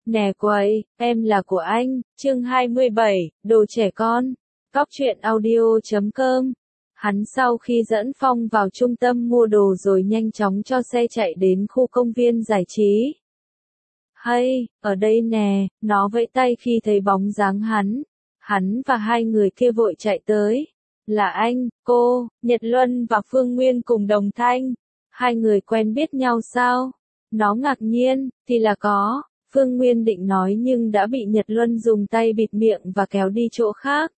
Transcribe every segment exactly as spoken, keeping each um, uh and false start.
Nè quầy, em là của anh, chương hai mươi bảy, đồ trẻ con. Cóc truyện audio chấm com. Hắn sau khi dẫn Phong vào trung tâm mua đồ rồi nhanh chóng cho xe chạy đến khu công viên giải trí. Hay, ở đây nè, nó vẫy tay khi thấy bóng dáng hắn. Hắn và hai người kia vội chạy tới. Là anh, cô, Nhật Luân và Phương Nguyên cùng đồng thanh. Hai người quen biết nhau sao? Nó ngạc nhiên, thì là có. Phương Nguyên định nói nhưng đã bị Nhật Luân dùng tay bịt miệng và kéo đi chỗ khác.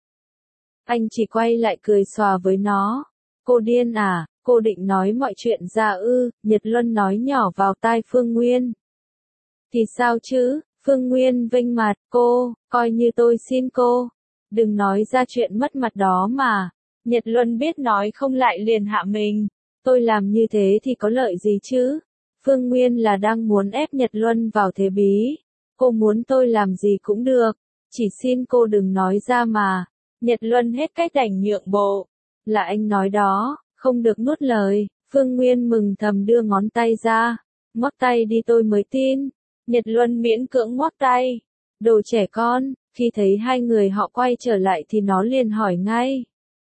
Anh chỉ quay lại cười xòa với nó. Cô điên à, cô định nói mọi chuyện ra ư, Nhật Luân nói nhỏ vào tai Phương Nguyên. Thì sao chứ, Phương Nguyên vênh mặt, cô, coi như tôi xin cô. Đừng nói ra chuyện mất mặt đó mà. Nhật Luân biết nói không lại liền hạ mình. Tôi làm như thế thì có lợi gì chứ? Phương Nguyên là đang muốn ép Nhật Luân vào thế bí. Cô muốn tôi làm gì cũng được. Chỉ xin cô đừng nói ra mà. Nhật Luân hết cách đành nhượng bộ. Là anh nói đó, không được nuốt lời. Phương Nguyên mừng thầm đưa ngón tay ra. Ngoắc tay đi tôi mới tin. Nhật Luân miễn cưỡng ngoắc tay. Đồ trẻ con, khi thấy hai người họ quay trở lại thì nó liền hỏi ngay.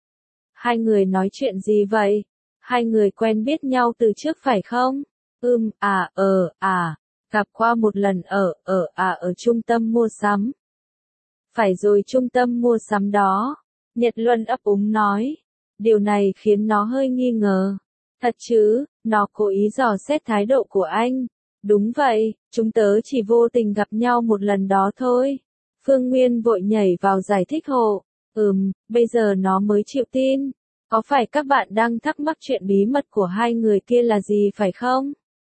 Hai người nói chuyện gì vậy? Hai người quen biết nhau từ trước phải không? Ừm, à, ờ, à, gặp qua một lần ở, ở, à, ở trung tâm mua sắm. Phải rồi, trung tâm mua sắm đó. Nhật Luân ấp úng nói. Điều này khiến nó hơi nghi ngờ. Thật chứ, nó cố ý dò xét thái độ của anh. Đúng vậy, chúng tớ chỉ vô tình gặp nhau một lần đó thôi. Phương Nguyên vội nhảy vào giải thích hộ. Ừm, bây giờ nó mới chịu tin. Có phải các bạn đang thắc mắc chuyện bí mật của hai người kia là gì phải không?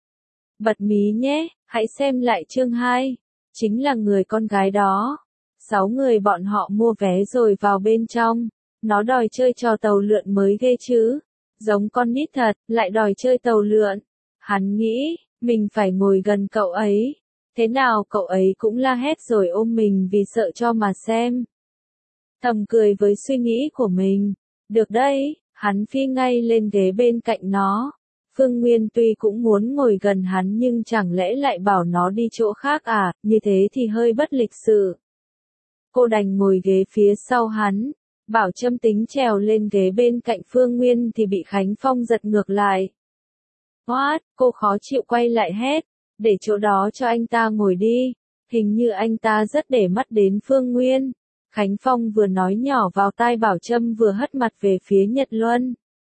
Bật mí nhé, hãy xem lại chương hai. Chính là người con gái đó. Sáu người bọn họ mua vé rồi vào bên trong. Nó đòi chơi trò tàu lượn mới ghê chứ. Giống con nít thật, lại đòi chơi tàu lượn. Hắn nghĩ, mình phải ngồi gần cậu ấy. Thế nào cậu ấy cũng la hét rồi ôm mình vì sợ cho mà xem. Thầm cười với suy nghĩ của mình. Được đấy, hắn phi ngay lên ghế bên cạnh nó. Phương Nguyên tuy cũng muốn ngồi gần hắn nhưng chẳng lẽ lại bảo nó đi chỗ khác à, như thế thì hơi bất lịch sự. Cô đành ngồi ghế phía sau hắn. Bảo Trâm tính trèo lên ghế bên cạnh Phương Nguyên thì bị Khánh Phong giật ngược lại. What? Cô khó chịu quay lại hét. Để chỗ đó cho anh ta ngồi đi. Hình như anh ta rất để mắt đến Phương Nguyên. Khánh Phong vừa nói nhỏ vào tai Bảo Trâm vừa hất mặt về phía Nhật Luân.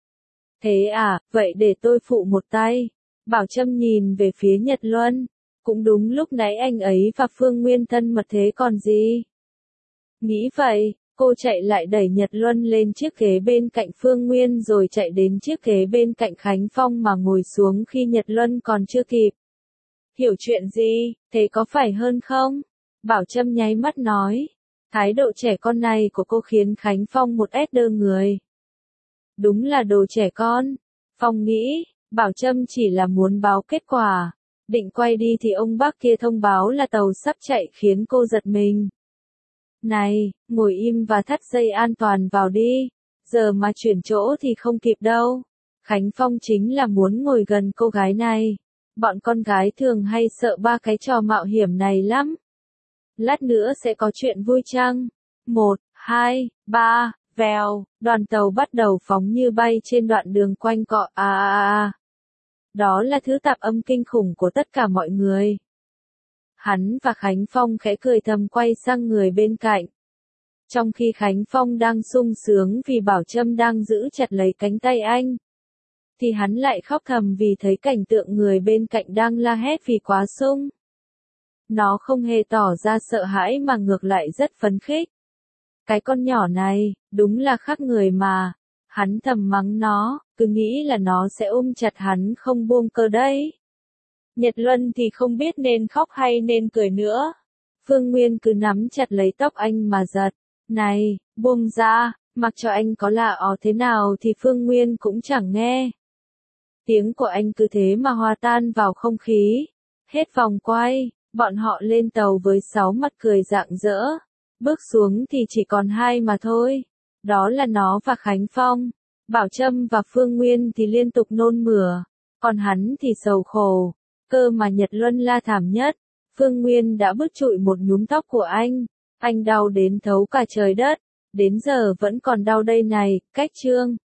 Thế à, vậy để tôi phụ một tay. Bảo Trâm nhìn về phía Nhật Luân. Cũng đúng, lúc nãy anh ấy và Phương Nguyên thân mật thế còn gì. Nghĩ vậy, cô chạy lại đẩy Nhật Luân lên chiếc ghế bên cạnh Phương Nguyên rồi chạy đến chiếc ghế bên cạnh Khánh Phong mà ngồi xuống khi Nhật Luân còn chưa kịp. Hiểu chuyện gì, thế có phải hơn không? Bảo Trâm nháy mắt nói. Thái độ trẻ con này của cô khiến Khánh Phong một ét đơ người. Đúng là đồ trẻ con. Phong nghĩ, Bảo Trâm chỉ là muốn báo kết quả. Định quay đi thì ông bác kia thông báo là tàu sắp chạy khiến cô giật mình. Này, ngồi im và thắt dây an toàn vào đi. Giờ mà chuyển chỗ thì không kịp đâu. Khánh Phong chính là muốn ngồi gần cô gái này. Bọn con gái thường hay sợ ba cái trò mạo hiểm này lắm. Lát nữa sẽ có chuyện vui chăng? Một, hai, ba, vèo, đoàn tàu bắt đầu phóng như bay trên đoạn đường quanh cọ à à à. Đó là thứ tạp âm kinh khủng của tất cả mọi người. Hắn và Khánh Phong khẽ cười thầm quay sang người bên cạnh. Trong khi Khánh Phong đang sung sướng vì Bảo Trâm đang giữ chặt lấy cánh tay anh, thì hắn lại khóc thầm vì thấy cảnh tượng người bên cạnh đang la hét vì quá sung. Nó không hề tỏ ra sợ hãi mà ngược lại rất phấn khích. Cái con nhỏ này, đúng là khác người mà. Hắn thầm mắng nó, cứ nghĩ là nó sẽ ôm chặt hắn không buông cơ đấy. Nhật Luân thì không biết nên khóc hay nên cười nữa. Phương Nguyên cứ nắm chặt lấy tóc anh mà giật. Này, buông ra, mặc cho anh có là ó thế nào thì Phương Nguyên cũng chẳng nghe. Tiếng của anh cứ thế mà hòa tan vào không khí. Hết vòng quay, bọn họ lên tàu với sáu mặt cười rạng rỡ. Bước xuống thì chỉ còn hai mà thôi. Đó là nó và Khánh Phong. Bảo Trâm và Phương Nguyên thì liên tục nôn mửa. Còn hắn thì sầu khổ. Cơ mà Nhật Luân la thảm nhất. Phương Nguyên đã bứt trụi một nhúm tóc của anh. Anh đau đến thấu cả trời đất. Đến giờ vẫn còn đau đây này, cách chương.